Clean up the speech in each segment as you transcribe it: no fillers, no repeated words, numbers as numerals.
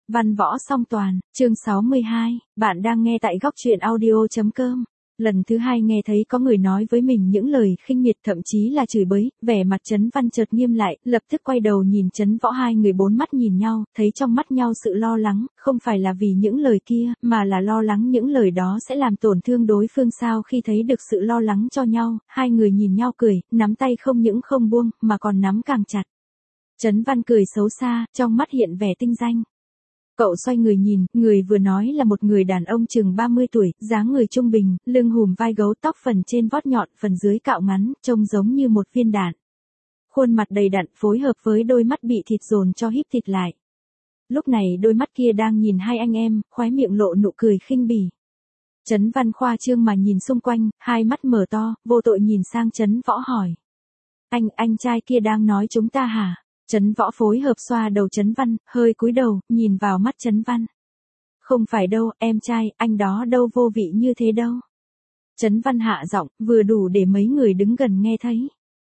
Văn võ song toàn, chương 62, bạn đang nghe tại góc truyện audio.com. Lần thứ hai nghe thấy có người nói với mình những lời khinh miệt thậm chí là chửi bới, vẻ mặt Trấn Văn chợt nghiêm lại, lập tức quay đầu nhìn Trấn Võ, hai người bốn mắt nhìn nhau, thấy trong mắt nhau sự lo lắng, không phải là vì những lời kia, mà là lo lắng những lời đó sẽ làm tổn thương đối phương. Sau khi thấy được sự lo lắng cho nhau, hai người nhìn nhau cười, nắm tay không những không buông, mà còn nắm càng chặt. Trấn Văn cười xấu xa, trong mắt hiện vẻ tinh danh. Cậu xoay người nhìn, người vừa nói là một người đàn ông chừng 30 tuổi, dáng người trung bình, lưng hùm vai gấu, tóc phần trên vót nhọn, phần dưới cạo ngắn, trông giống như một viên đạn. Khuôn mặt đầy đặn phối hợp với đôi mắt bị thịt dồn cho híp thịt lại. Lúc này đôi mắt kia đang nhìn hai anh em, khóe miệng lộ nụ cười khinh bỉ. Trấn Văn khoa trương mà nhìn xung quanh, hai mắt mở to, vô tội nhìn sang Trấn Võ hỏi. Anh trai kia đang nói chúng ta hả? Trấn Võ phối hợp xoa đầu Trấn Văn, hơi cúi đầu, nhìn vào mắt Trấn Văn. Không phải đâu, em trai, anh đó đâu vô vị như thế đâu. Trấn Văn hạ giọng, vừa đủ để mấy người đứng gần nghe thấy.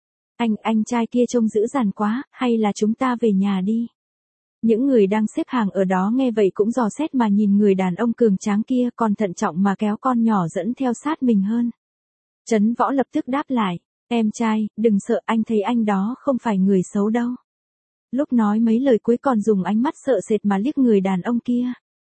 Anh trai kia trông dữ dằn quá, hay là chúng ta về nhà đi. Những người đang xếp hàng ở đó nghe vậy cũng dò xét mà nhìn người đàn ông cường tráng kia, còn thận trọng mà kéo con nhỏ dẫn theo sát mình hơn. Trấn Võ lập tức đáp lại, em trai, đừng sợ, anh thấy anh đó không phải người xấu đâu. Lúc nói mấy lời cuối còn dùng ánh mắt sợ sệt mà liếc người đàn ông kia.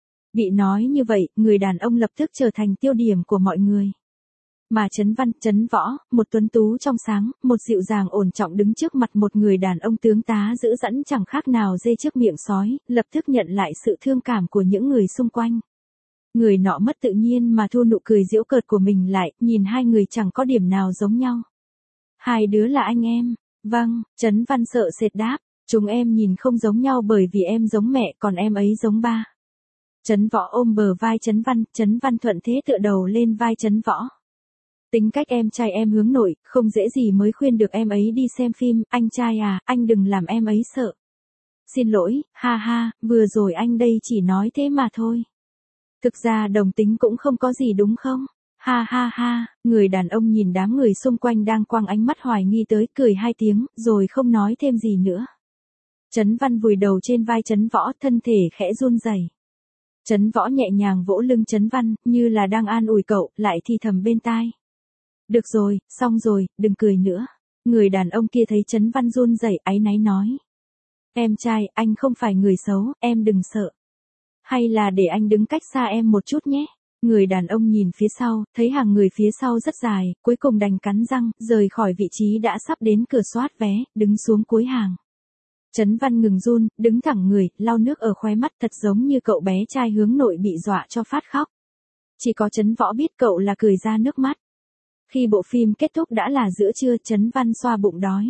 Bị nói như vậy, người đàn ông lập tức trở thành tiêu điểm của mọi người. Mà Trấn Văn, Trấn Võ, một tuấn tú trong sáng, một dịu dàng ổn trọng đứng trước mặt một người đàn ông tướng tá dữ dằn chẳng khác nào dê trước miệng sói, lập tức nhận lại sự thương cảm của những người xung quanh. Người nọ mất tự nhiên mà thu nụ cười giễu cợt của mình lại, nhìn hai người chẳng có điểm nào giống nhau. Hai đứa là anh em. Vâng, Trấn Văn sợ sệt đáp. Chúng em nhìn không giống nhau bởi vì em giống mẹ, còn em ấy giống ba. Trấn Võ ôm bờ vai Trấn Văn thuận thế tựa đầu lên vai Trấn Võ. Tính cách em trai em hướng nội, không dễ gì mới khuyên được em ấy đi xem phim, anh trai à, anh đừng làm em ấy sợ. Xin lỗi, ha ha, vừa rồi anh đây chỉ nói thế mà thôi. Thực ra đồng tính cũng không có gì đúng không? Ha ha ha, người đàn ông nhìn đám người xung quanh đang quăng ánh mắt hoài nghi tới, cười hai tiếng, rồi không nói thêm gì nữa. Trấn Văn vùi đầu trên vai Trấn Võ, thân thể khẽ run rẩy. Trấn Võ nhẹ nhàng vỗ lưng Trấn Văn, như là đang an ủi cậu, lại thì thầm bên tai. Được rồi, xong rồi, đừng cười nữa. Người đàn ông kia thấy Trấn Văn run rẩy, áy náy nói. Em trai, anh không phải người xấu, em đừng sợ. Hay là để anh đứng cách xa em một chút nhé. Người đàn ông nhìn phía sau, thấy hàng người phía sau rất dài, cuối cùng đành cắn răng, rời khỏi vị trí đã sắp đến cửa soát vé, đứng xuống cuối hàng. Trấn Văn ngừng run, đứng thẳng người, lau nước ở khóe mắt, thật giống như cậu bé trai hướng nội bị dọa cho phát khóc. Chỉ có Trấn Võ biết cậu là cười ra nước mắt. Khi bộ phim kết thúc đã là giữa trưa, Trấn Văn xoa bụng đói.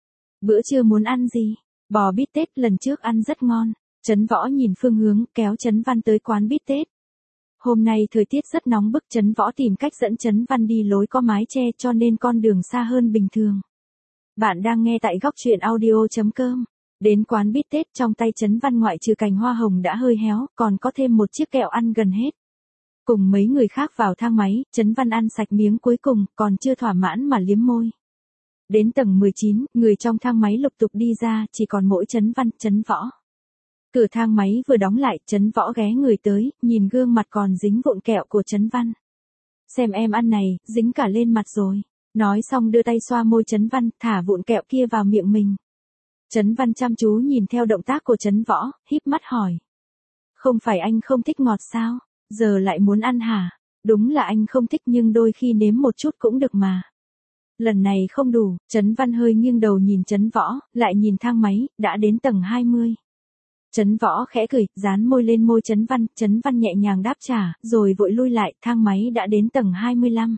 Bữa trưa muốn ăn gì? Bò bít tết, lần trước ăn rất ngon. Trấn Võ nhìn phương hướng, kéo Trấn Văn tới quán bít tết. Hôm nay thời tiết rất nóng bức, Trấn Võ tìm cách dẫn Trấn Văn đi lối có mái che cho nên con đường xa hơn bình thường. Bạn đang nghe tại góc truyện audio.com. Đến quán bít tết, trong tay Trấn Văn ngoại trừ cành hoa hồng đã hơi héo, còn có thêm một chiếc kẹo ăn gần hết. Cùng mấy người khác vào thang máy, Trấn Văn ăn sạch miếng cuối cùng, còn chưa thỏa mãn mà liếm môi. Đến tầng 19, người trong thang máy lục tục đi ra, chỉ còn mỗi Trấn Văn, Trấn Võ. Cửa thang máy vừa đóng lại, Trấn Võ ghé người tới, nhìn gương mặt còn dính vụn kẹo của Trấn Văn. Xem em ăn này, dính cả lên mặt rồi. Nói xong đưa tay xoa môi Trấn Văn, thả vụn kẹo kia vào miệng mình. Trấn Văn chăm chú nhìn theo động tác của Trấn Võ, híp mắt hỏi. Không phải anh không thích ngọt sao? Giờ lại muốn ăn hả? Đúng là anh không thích nhưng đôi khi nếm một chút cũng được mà. Lần này không đủ, Trấn Văn hơi nghiêng đầu nhìn Trấn Võ, lại nhìn thang máy, đã đến tầng 20. Trấn Võ khẽ cười, dán môi lên môi Trấn Văn nhẹ nhàng đáp trả, rồi vội lui lại, thang máy đã đến tầng 25.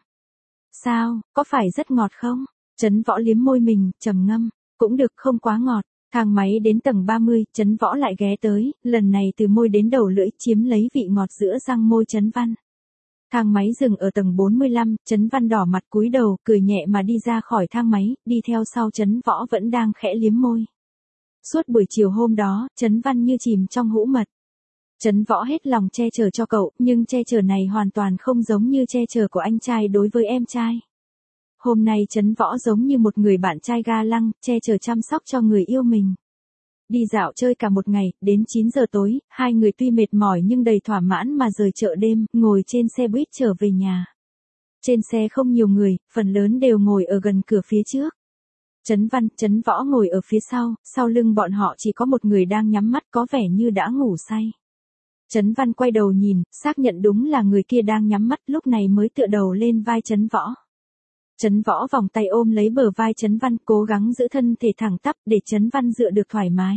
Sao, có phải rất ngọt không? Trấn Võ liếm môi mình, trầm ngâm. Cũng được, không quá ngọt. Thang máy đến tầng 30, Trấn Võ lại ghé tới, lần này từ môi đến đầu lưỡi, chiếm lấy vị ngọt giữa răng môi Trấn Văn. Thang máy dừng ở tầng 45, Trấn Văn đỏ mặt cúi đầu, cười nhẹ mà đi ra khỏi thang máy, đi theo sau Trấn Võ vẫn đang khẽ liếm môi. Suốt buổi chiều hôm đó, Trấn Văn như chìm trong hũ mật. Trấn Võ hết lòng che chở cho cậu, nhưng che chở này hoàn toàn không giống như che chở của anh trai đối với em trai. Hôm nay Trấn Võ giống như một người bạn trai ga lăng, che chở chăm sóc cho người yêu mình. Đi dạo chơi cả một ngày, đến 9 giờ tối, hai người tuy mệt mỏi nhưng đầy thỏa mãn mà rời chợ đêm, ngồi trên xe buýt trở về nhà. Trên xe không nhiều người, phần lớn đều ngồi ở gần cửa phía trước. Trấn Văn, Trấn Võ ngồi ở phía sau lưng bọn họ chỉ có một người đang nhắm mắt có vẻ như đã ngủ say. Trấn Văn quay đầu nhìn, xác nhận đúng là người kia đang nhắm mắt, lúc này mới tựa đầu lên vai Trấn Võ. Trấn Võ vòng tay ôm lấy bờ vai Trấn Văn, cố gắng giữ thân thể thẳng tắp để Trấn Văn dựa được thoải mái.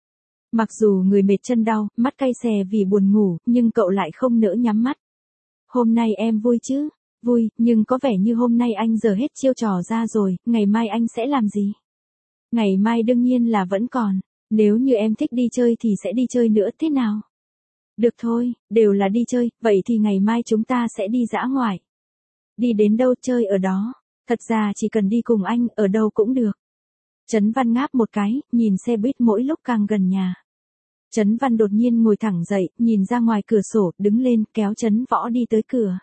Mặc dù người mệt chân đau, mắt cay xè vì buồn ngủ, nhưng cậu lại không nỡ nhắm mắt. Hôm nay em vui chứ? Vui, nhưng có vẻ như hôm nay anh giờ hết chiêu trò ra rồi, ngày mai anh sẽ làm gì? Ngày mai đương nhiên là vẫn còn, nếu như em thích đi chơi thì sẽ đi chơi nữa, thế nào? Được thôi, đều là đi chơi, vậy thì ngày mai chúng ta sẽ đi dã ngoại. Đi đến đâu chơi ở đó, thật ra chỉ cần đi cùng anh, ở đâu cũng được. Trấn Văn ngáp một cái, nhìn xe buýt mỗi lúc càng gần nhà. Trấn Văn đột nhiên ngồi thẳng dậy, nhìn ra ngoài cửa sổ, đứng lên, kéo Trấn Võ đi tới cửa.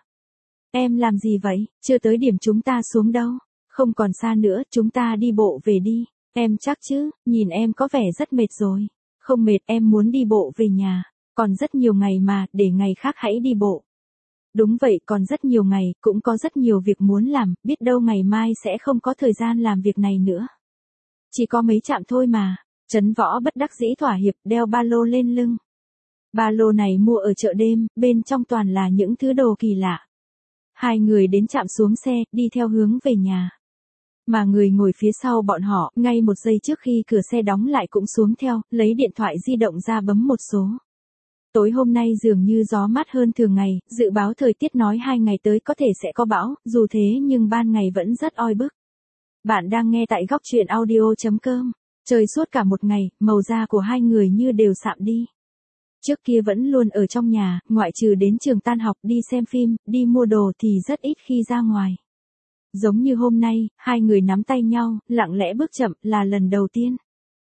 Em làm gì vậy, chưa tới điểm chúng ta xuống đâu, không còn xa nữa, chúng ta đi bộ về đi. Em chắc chứ, nhìn em có vẻ rất mệt rồi. Không mệt, em muốn đi bộ về nhà. Còn rất nhiều ngày mà, để ngày khác hãy đi bộ. Đúng vậy, còn rất nhiều ngày, cũng có rất nhiều việc muốn làm, biết đâu ngày mai sẽ không có thời gian làm việc này nữa. Chỉ có mấy trạm thôi mà. Trấn Võ bất đắc dĩ thỏa hiệp, đeo ba lô lên lưng. Ba lô này mua ở chợ đêm, bên trong toàn là những thứ đồ kỳ lạ. Hai người đến trạm xuống xe, đi theo hướng về nhà. Mà người ngồi phía sau bọn họ, ngay một giây trước khi cửa xe đóng lại cũng xuống theo, lấy điện thoại di động ra bấm một số. Tối hôm nay dường như gió mát hơn thường ngày, dự báo thời tiết nói 2 ngày tới có thể sẽ có bão, dù thế nhưng ban ngày vẫn rất oi bức. Bạn đang nghe tại góc truyện audio.com. Trời suốt cả một ngày, màu da của hai người như đều sạm đi. Trước kia vẫn luôn ở trong nhà, ngoại trừ đến trường tan học, đi xem phim, đi mua đồ thì rất ít khi ra ngoài. Giống như hôm nay, hai người nắm tay nhau, lặng lẽ bước chậm, là lần đầu tiên.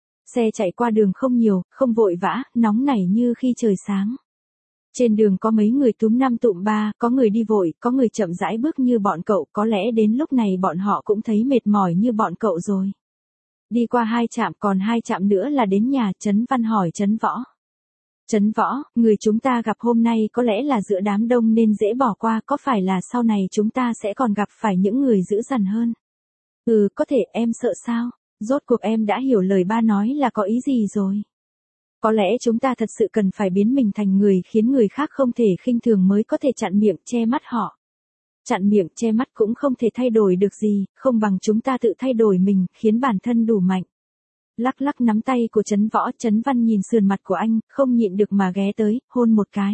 Xe chạy qua đường không nhiều, không vội vã, nóng nảy như khi trời sáng. Trên đường có mấy người túm năm tụm ba, có người đi vội, có người chậm rãi bước như bọn cậu, có lẽ đến lúc này bọn họ cũng thấy mệt mỏi như bọn cậu rồi. Đi qua 2 trạm, còn 2 trạm nữa là đến nhà. Trấn Văn hỏi Trấn Võ. Trấn Võ, người chúng ta gặp hôm nay có lẽ là giữa đám đông nên dễ bỏ qua, có phải là sau này chúng ta sẽ còn gặp phải những người dữ dằn hơn? Ừ, có thể, em sợ sao? Rốt cuộc em đã hiểu lời ba nói là có ý gì rồi. Có lẽ chúng ta thật sự cần phải biến mình thành người khiến người khác không thể khinh thường mới có thể chặn miệng che mắt họ. Chặn miệng che mắt cũng không thể thay đổi được gì, không bằng chúng ta tự thay đổi mình, khiến bản thân đủ mạnh. Lắc lắc nắm tay của Trấn Võ, Trấn Văn nhìn sườn mặt của anh, không nhịn được mà ghé tới, hôn một cái.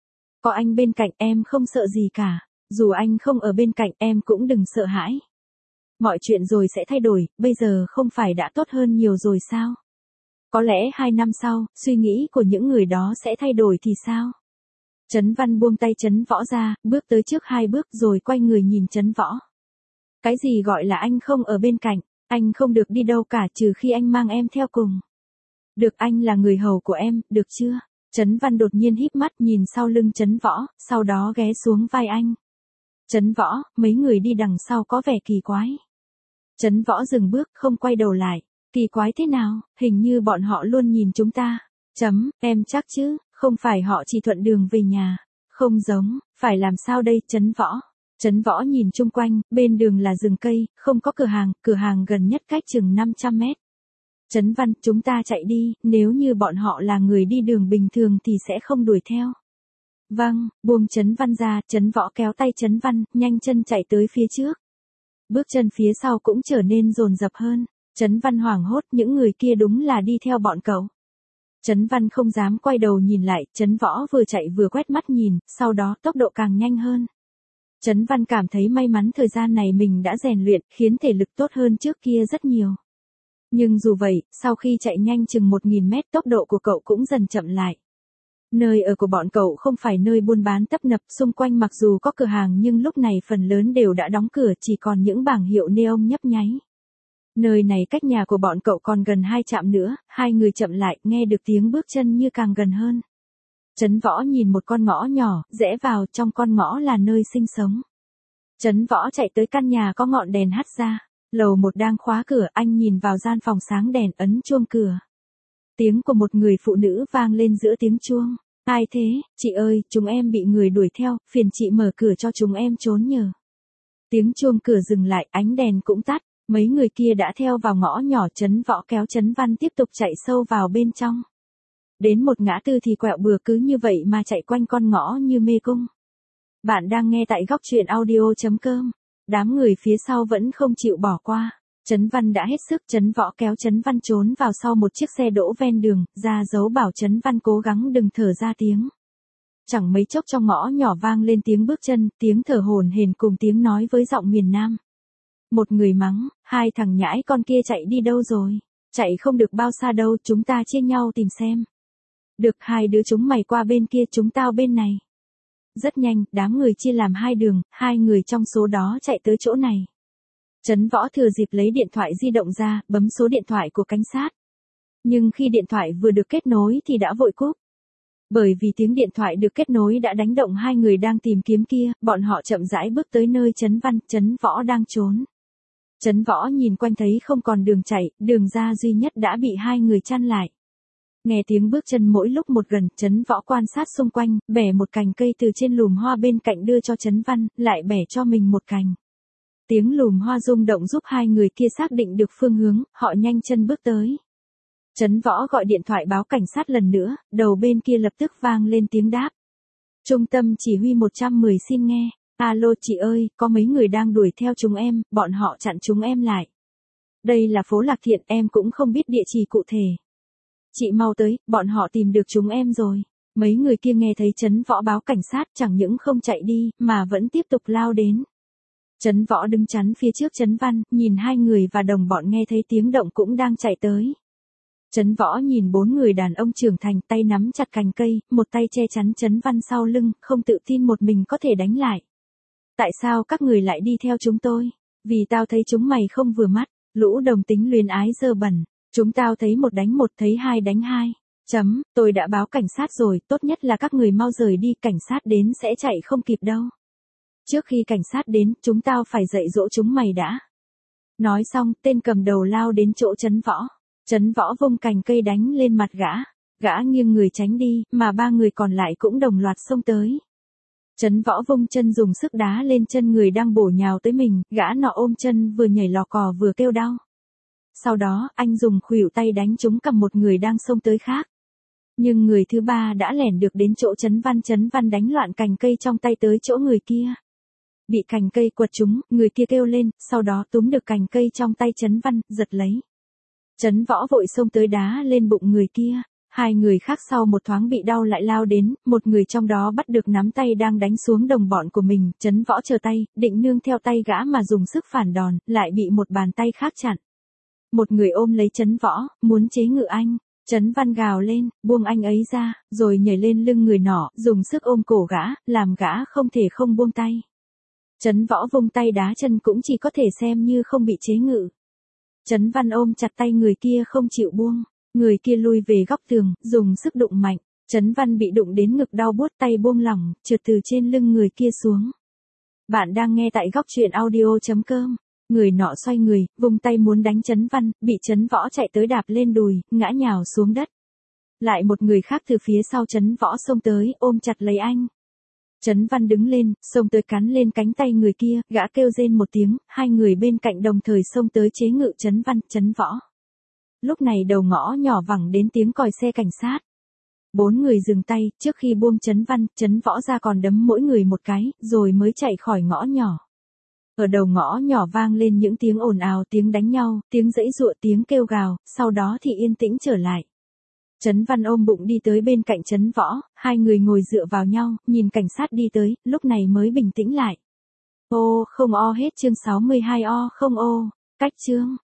Có anh bên cạnh em không sợ gì cả, dù anh không ở bên cạnh em cũng đừng sợ hãi. Mọi chuyện rồi sẽ thay đổi, bây giờ không phải đã tốt hơn nhiều rồi sao? Có lẽ 2 năm sau, suy nghĩ của những người đó sẽ thay đổi thì sao? Trấn Văn buông tay Trấn Võ ra, bước tới trước 2 bước rồi quay người nhìn Trấn Võ. Cái gì gọi là anh không ở bên cạnh, anh không được đi đâu cả trừ khi anh mang em theo cùng. Được, anh là người hầu của em, được chưa? Trấn Văn đột nhiên híp mắt nhìn sau lưng Trấn Võ, sau đó ghé xuống vai anh. Trấn Võ, mấy người đi đằng sau có vẻ kỳ quái. Trấn Võ dừng bước, không quay đầu lại. Kỳ quái thế nào, hình như bọn họ luôn nhìn chúng ta. Em chắc chứ, không phải họ chỉ thuận đường về nhà. Không giống, phải làm sao đây, Trấn Võ? Trấn Võ nhìn chung quanh, bên đường là rừng cây, không có cửa hàng gần nhất cách chừng 500 mét. Trấn Văn, chúng ta chạy đi, nếu như bọn họ là người đi đường bình thường thì sẽ không đuổi theo. Vâng, buông Trấn Văn ra, Trấn Võ kéo tay Trấn Văn, nhanh chân chạy tới phía trước. Bước chân phía sau cũng trở nên dồn dập hơn. Trấn Văn hoảng hốt, những người kia đúng là đi theo bọn cậu. Trấn Văn không dám quay đầu nhìn lại, Trấn Võ vừa chạy vừa quét mắt nhìn, sau đó tốc độ càng nhanh hơn. Trấn Văn cảm thấy may mắn thời gian này mình đã rèn luyện, khiến thể lực tốt hơn trước kia rất nhiều. Nhưng dù vậy, sau khi chạy nhanh chừng 1000 mét tốc độ của cậu cũng dần chậm lại. Nơi ở của bọn cậu không phải nơi buôn bán tấp nập, xung quanh mặc dù có cửa hàng nhưng lúc này phần lớn đều đã đóng cửa, chỉ còn những bảng hiệu neon nhấp nháy. Nơi này cách nhà của bọn cậu còn gần 2 trạm nữa, hai người chậm lại, nghe được tiếng bước chân như càng gần hơn. Trấn Võ nhìn một con ngõ nhỏ, rẽ vào, trong con ngõ là nơi sinh sống. Trấn Võ chạy tới căn nhà có ngọn đèn hắt ra. Lầu 1 đang khóa cửa, anh nhìn vào gian phòng sáng đèn, ấn chuông cửa. Tiếng của một người phụ nữ vang lên giữa tiếng chuông. Ai thế, chị ơi, chúng em bị người đuổi theo, phiền chị mở cửa cho chúng em trốn nhờ. Tiếng chuông cửa dừng lại, ánh đèn cũng tắt, mấy người kia đã theo vào ngõ nhỏ. Trấn Võ kéo Trấn Văn tiếp tục chạy sâu vào bên trong. Đến một ngã tư thì quẹo bừa, cứ như vậy mà chạy quanh con ngõ như mê cung. Bạn đang nghe tại góc truyện audio.com. Đám người phía sau vẫn không chịu bỏ qua. Trấn Văn đã hết sức, Trấn Võ kéo Trấn Văn trốn vào sau một chiếc xe đỗ ven đường, ra dấu bảo Trấn Văn cố gắng đừng thở ra tiếng. Chẳng mấy chốc trong ngõ nhỏ vang lên tiếng bước chân, tiếng thở hổn hển cùng tiếng nói với giọng miền Nam. Một người mắng, hai thằng nhãi con kia chạy đi đâu rồi? Chạy không được bao xa đâu, chúng ta chia nhau tìm xem. Được, hai đứa chúng mày qua bên kia, chúng tao bên này. Rất nhanh, đám người chia làm hai đường, hai người trong số đó chạy tới chỗ này. Trấn Võ thừa dịp lấy điện thoại di động ra, bấm số điện thoại của cảnh sát. Nhưng khi điện thoại vừa được kết nối thì đã vội cúp. Bởi vì tiếng điện thoại được kết nối đã đánh động hai người đang tìm kiếm kia, bọn họ chậm rãi bước tới nơi Trấn Võ đang trốn. Trấn Võ nhìn quanh thấy không còn đường chạy, đường ra duy nhất đã bị hai người chặn lại. Nghe tiếng bước chân mỗi lúc một gần, Trấn Võ quan sát xung quanh, bẻ một cành cây từ trên lùm hoa bên cạnh đưa cho Trấn Văn, lại bẻ cho mình một cành. Tiếng lùm hoa rung động giúp hai người kia xác định được phương hướng, họ nhanh chân bước tới. Trấn Võ gọi điện thoại báo cảnh sát lần nữa, đầu bên kia lập tức vang lên tiếng đáp. Trung tâm chỉ huy 110 xin nghe. Alo chị ơi, có mấy người đang đuổi theo chúng em, bọn họ chặn chúng em lại. Đây là phố Lạc Thiện, em cũng không biết địa chỉ cụ thể. Chị mau tới, bọn họ tìm được chúng em rồi. Mấy người kia nghe thấy Trấn Võ báo cảnh sát chẳng những không chạy đi, mà vẫn tiếp tục lao đến. Trấn Võ đứng chắn phía trước Trấn Văn, nhìn hai người và đồng bọn nghe thấy tiếng động cũng đang chạy tới. Trấn Võ nhìn bốn người đàn ông trưởng thành, tay nắm chặt cành cây, một tay che chắn Trấn Văn sau lưng, không tự tin một mình có thể đánh lại. Tại sao các người lại đi theo chúng tôi? Vì tao thấy chúng mày không vừa mắt, lũ đồng tính luyến ái dơ bẩn. Chúng tao thấy một đánh một, thấy hai đánh hai. Tôi đã báo cảnh sát rồi, tốt nhất là các người mau rời đi, cảnh sát đến sẽ chạy không kịp đâu. Trước khi cảnh sát đến, chúng tao phải dạy dỗ chúng mày đã. Nói xong, tên cầm đầu lao đến chỗ Trấn Võ. Trấn Võ vung cành cây đánh lên mặt gã. Gã nghiêng người tránh đi, mà ba người còn lại cũng đồng loạt xông tới. Trấn Võ vung chân dùng sức đá lên chân người đang bổ nhào tới mình, gã nọ ôm chân vừa nhảy lò cò vừa kêu đau. Sau đó, anh dùng khuỷu tay đánh trúng cầm một người đang xông tới khác. Nhưng người thứ ba đã lẻn được đến chỗ Trấn Văn đánh loạn cành cây trong tay tới chỗ người kia. Bị cành cây quật trúng, người kia kêu lên, sau đó túm được cành cây trong tay Trấn Văn, giật lấy. Trấn Võ vội xông tới đá lên bụng người kia. Hai người khác sau một thoáng bị đau lại lao đến, một người trong đó bắt được nắm tay đang đánh xuống đồng bọn của mình, Trấn Võ chờ tay, định nương theo tay gã mà dùng sức phản đòn, lại bị một bàn tay khác chặn. Một người ôm lấy Trấn Võ, muốn chế ngự anh. Trấn Văn gào lên, buông anh ấy ra, rồi nhảy lên lưng người nọ, dùng sức ôm cổ gã, làm gã không thể không buông tay. Trấn Võ vung tay đá chân cũng chỉ có thể xem như không bị chế ngự. Trấn Văn ôm chặt tay người kia không chịu buông. Người kia lui về góc tường, dùng sức đụng mạnh. Trấn Văn bị đụng đến ngực đau buốt, tay buông lỏng, trượt từ trên lưng người kia xuống. Bạn đang nghe tại góc truyện audio.com. Người nọ xoay người, vung tay muốn đánh Trấn Văn, bị Trấn Võ chạy tới đạp lên đùi, ngã nhào xuống đất. Lại một người khác từ phía sau Trấn Võ xông tới, ôm chặt lấy anh. Trấn Văn đứng lên, xông tới cắn lên cánh tay người kia, gã kêu rên một tiếng, hai người bên cạnh đồng thời xông tới chế ngự Trấn Văn, Trấn Võ. Lúc này đầu ngõ nhỏ vẳng đến tiếng còi xe cảnh sát. Bốn người dừng tay, trước khi buông Trấn Võ ra còn đấm mỗi người một cái, rồi mới chạy khỏi ngõ nhỏ. Ở đầu ngõ nhỏ vang lên những tiếng ồn ào, tiếng đánh nhau, tiếng giãy giụa, tiếng kêu gào, sau đó thì yên tĩnh trở lại. Trấn Văn ôm bụng đi tới bên cạnh Trấn Võ, hai người ngồi dựa vào nhau, nhìn cảnh sát đi tới, lúc này mới bình tĩnh lại. Ô không o hết chương 62 o không ô, cách chương.